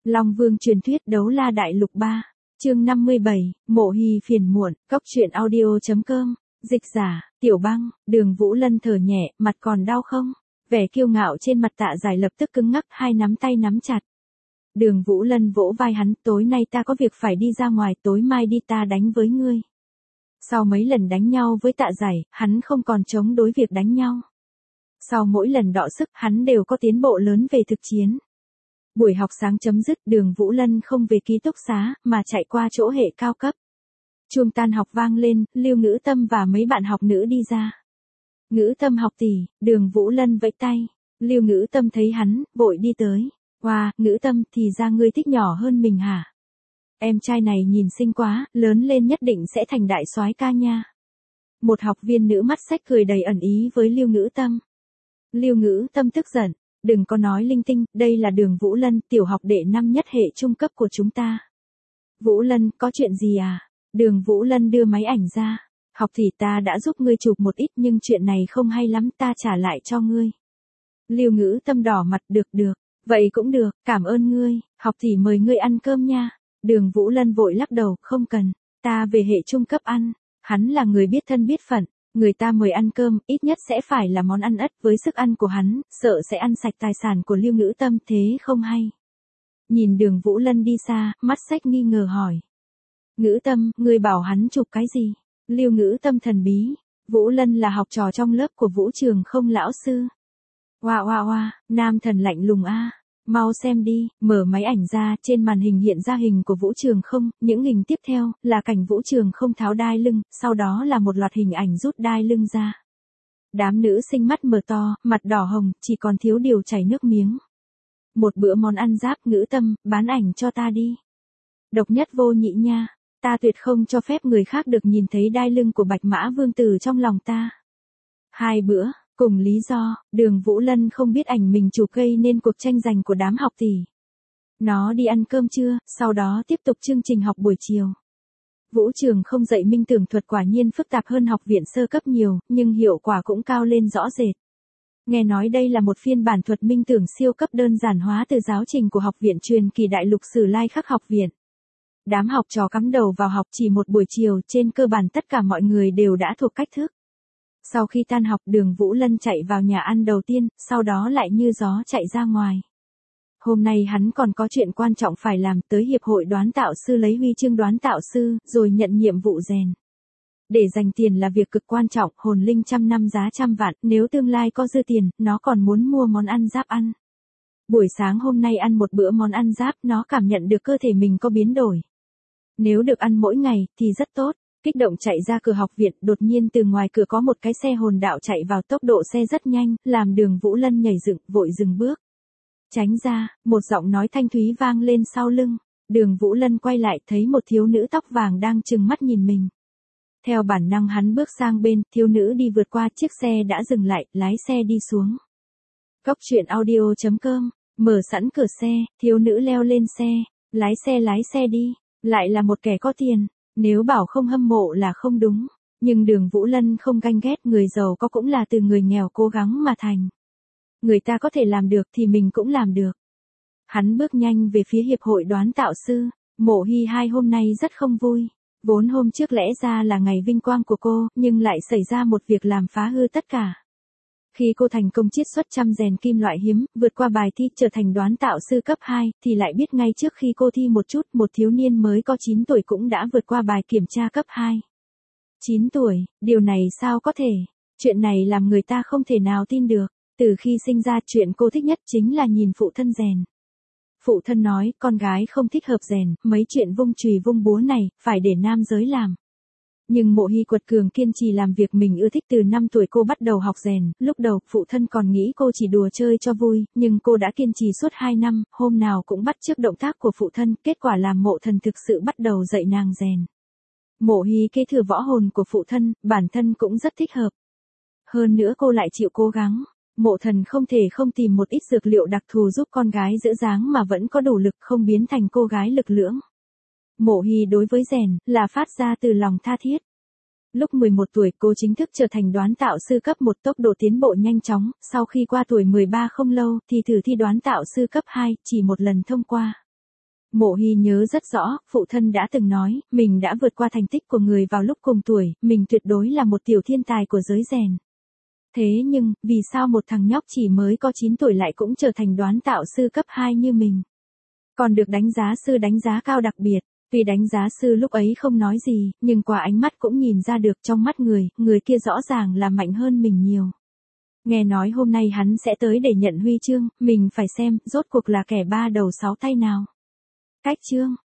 Long Vương truyền thuyết đấu la đại lục 3, chương 57, Mộ Hy phiền muộn, cốc truyện audio.com, dịch giả, Tiểu Băng, Đường Vũ Lân thở nhẹ, mặt còn đau không? Vẻ kiêu ngạo trên mặt Tạ Giải lập tức cứng ngắc, hai nắm tay nắm chặt. Đường Vũ Lân vỗ vai hắn, tối nay ta có việc phải đi ra ngoài, tối mai đi ta đánh với ngươi. Sau mấy lần đánh nhau với Tạ Giải, hắn không còn chống đối việc đánh nhau. Sau mỗi lần đọ sức, hắn đều có tiến bộ lớn về thực chiến. Buổi học sáng chấm dứt, Đường Vũ Lân không về ký túc xá, mà chạy qua chỗ hệ cao cấp. Chuông tan học vang lên, Lưu Ngữ Tâm và mấy bạn học nữ đi ra. Ngữ Tâm học tỷ, Đường Vũ Lân vẫy tay. Lưu Ngữ Tâm thấy hắn, vội đi tới. Wow, Ngữ Tâm, thì ra ngươi thích nhỏ hơn mình hả? Em trai này nhìn xinh quá, lớn lên nhất định sẽ thành đại soái ca nha. Một học viên nữ mắt xách cười đầy ẩn ý với Lưu Ngữ Tâm. Lưu Ngữ Tâm tức giận, đừng có nói linh tinh, đây là Đường Vũ Lân, tiểu học đệ năm nhất hệ trung cấp của chúng ta. Vũ Lân, có chuyện gì à? Đường Vũ Lân đưa máy ảnh ra. Học thì ta đã giúp ngươi chụp một ít nhưng chuyện này không hay lắm, ta trả lại cho ngươi. Lưu Ngữ Tâm đỏ mặt, được, vậy cũng được, cảm ơn ngươi, học thì mời ngươi ăn cơm nha. Đường Vũ Lân vội lắc đầu, không cần, ta về hệ trung cấp ăn. Hắn là người biết thân biết phận, người ta mời ăn cơm, ít nhất sẽ phải là món ăn ất, với sức ăn của hắn, sợ sẽ ăn sạch tài sản của Lưu Ngữ Tâm, thế không hay. Nhìn Đường Vũ Lân đi xa, mắt xách nghi ngờ hỏi. Ngữ Tâm, ngươi bảo hắn chụp cái gì? Lưu Ngữ Tâm thần bí, Vũ Lân là học trò trong lớp của Vũ Trường Không lão sư. Wow, nam thần lạnh lùng a. Mau xem đi, mở máy ảnh ra, trên màn hình hiện ra hình của Vũ Trường Không, những hình tiếp theo, là cảnh Vũ Trường Không tháo đai lưng, sau đó là một loạt hình ảnh rút đai lưng ra. Đám nữ sinh mắt mở to, mặt đỏ hồng, chỉ còn thiếu điều chảy nước miếng. Một bữa món ăn giáp. Ngữ Tâm, bán ảnh cho ta đi. Độc nhất vô nhị nha, ta tuyệt không cho phép người khác được nhìn thấy đai lưng của Bạch Mã Vương Tử trong lòng ta. 2 bữa. Cùng lý do, Đường Vũ Lân không biết ảnh mình chụp gây nên cuộc tranh giành của đám học tỷ. Nó đi ăn cơm trưa, sau đó tiếp tục chương trình học buổi chiều. Vũ Trường Không dạy minh tưởng thuật quả nhiên phức tạp hơn học viện sơ cấp nhiều, nhưng hiệu quả cũng cao lên rõ rệt. Nghe nói đây là một phiên bản thuật minh tưởng siêu cấp đơn giản hóa từ giáo trình của học viện truyền kỳ đại lục Sử Lai Khắc học viện. Đám học trò cắm đầu vào học chỉ một buổi chiều, trên cơ bản tất cả mọi người đều đã thuộc cách thức. Sau khi tan học, Đường Vũ Lân chạy vào nhà ăn đầu tiên, sau đó lại như gió chạy ra ngoài. Hôm nay hắn còn có chuyện quan trọng phải làm, tới hiệp hội đoán tạo sư lấy huy chương đoán tạo sư, rồi nhận nhiệm vụ rèn. Để giành tiền là việc cực quan trọng, hồn linh 100 năm giá 100 vạn, nếu tương lai có dư tiền, nó còn muốn mua món ăn giáp ăn. Buổi sáng hôm nay ăn một bữa món ăn giáp, nó cảm nhận được cơ thể mình có biến đổi. Nếu được ăn mỗi ngày, thì rất tốt. Kích động chạy ra cửa học viện, đột nhiên từ ngoài cửa có một cái xe hồn đạo chạy vào, tốc độ xe rất nhanh, làm Đường Vũ Lân nhảy dựng, vội dừng bước. Tránh ra, một giọng nói thanh thúy vang lên sau lưng. Đường Vũ Lân quay lại, thấy một thiếu nữ tóc vàng đang trừng mắt nhìn mình. Theo bản năng hắn bước sang bên, thiếu nữ đi vượt qua, chiếc xe đã dừng lại, lái xe đi xuống. Cốc truyện audio.com, mở sẵn cửa xe, thiếu nữ leo lên xe, lái xe đi, lại là một kẻ có tiền. Nếu bảo không hâm mộ là không đúng, nhưng Đường Vũ Lân không ganh ghét, người giàu có cũng là từ người nghèo cố gắng mà thành. Người ta có thể làm được thì mình cũng làm được. Hắn bước nhanh về phía hiệp hội đoán tạo sư. Mộ Hy hai hôm nay rất không vui. Vốn hôm trước lẽ ra là ngày vinh quang của cô, nhưng lại xảy ra một việc làm phá hư tất cả. Khi cô thành công chiết xuất 100 rèn kim loại hiếm, vượt qua bài thi trở thành đoán tạo sư cấp 2, thì lại biết ngay trước khi cô thi một chút, một thiếu niên mới có 9 tuổi cũng đã vượt qua bài kiểm tra cấp 2. 9 tuổi, điều này sao có thể? Chuyện này làm người ta không thể nào tin được. Từ khi sinh ra, chuyện cô thích nhất chính là nhìn phụ thân rèn. Phụ thân nói, con gái không thích hợp rèn, mấy chuyện vung chùy vung búa này, phải để nam giới làm. Nhưng Mộ Hy quật cường kiên trì làm việc mình ưa thích. Từ 5 tuổi cô bắt đầu học rèn, lúc đầu phụ thân còn nghĩ cô chỉ đùa chơi cho vui, nhưng cô đã kiên trì suốt 2 năm, hôm nào cũng bắt chước động tác của phụ thân, kết quả làm Mộ Thần thực sự bắt đầu dạy nàng rèn. Mộ Hy kế thừa võ hồn của phụ thân, bản thân cũng rất thích hợp. Hơn nữa cô lại chịu cố gắng. Mộ Thần không thể không tìm một ít dược liệu đặc thù giúp con gái giữ dáng mà vẫn có đủ lực, không biến thành cô gái lực lưỡng. Mộ Hy đối với rèn, là phát ra từ lòng tha thiết. Lúc 11 tuổi cô chính thức trở thành đoán tạo sư cấp 1, tốc độ tiến bộ nhanh chóng, sau khi qua tuổi 13 không lâu, thì thử thi đoán tạo sư cấp 2, chỉ một lần thông qua. Mộ Hy nhớ rất rõ, phụ thân đã từng nói, mình đã vượt qua thành tích của người vào lúc cùng tuổi, mình tuyệt đối là một tiểu thiên tài của giới rèn. Thế nhưng, vì sao một thằng nhóc chỉ mới có 9 tuổi lại cũng trở thành đoán tạo sư cấp 2 như mình? Còn được đánh giá sư đánh giá cao đặc biệt. Tuy đánh giá sư lúc ấy không nói gì, nhưng qua ánh mắt cũng nhìn ra được trong mắt người kia rõ ràng là mạnh hơn mình nhiều. Nghe nói hôm nay hắn sẽ tới để nhận huy chương, mình phải xem, rốt cuộc là kẻ ba đầu sáu tay nào. Cách chương.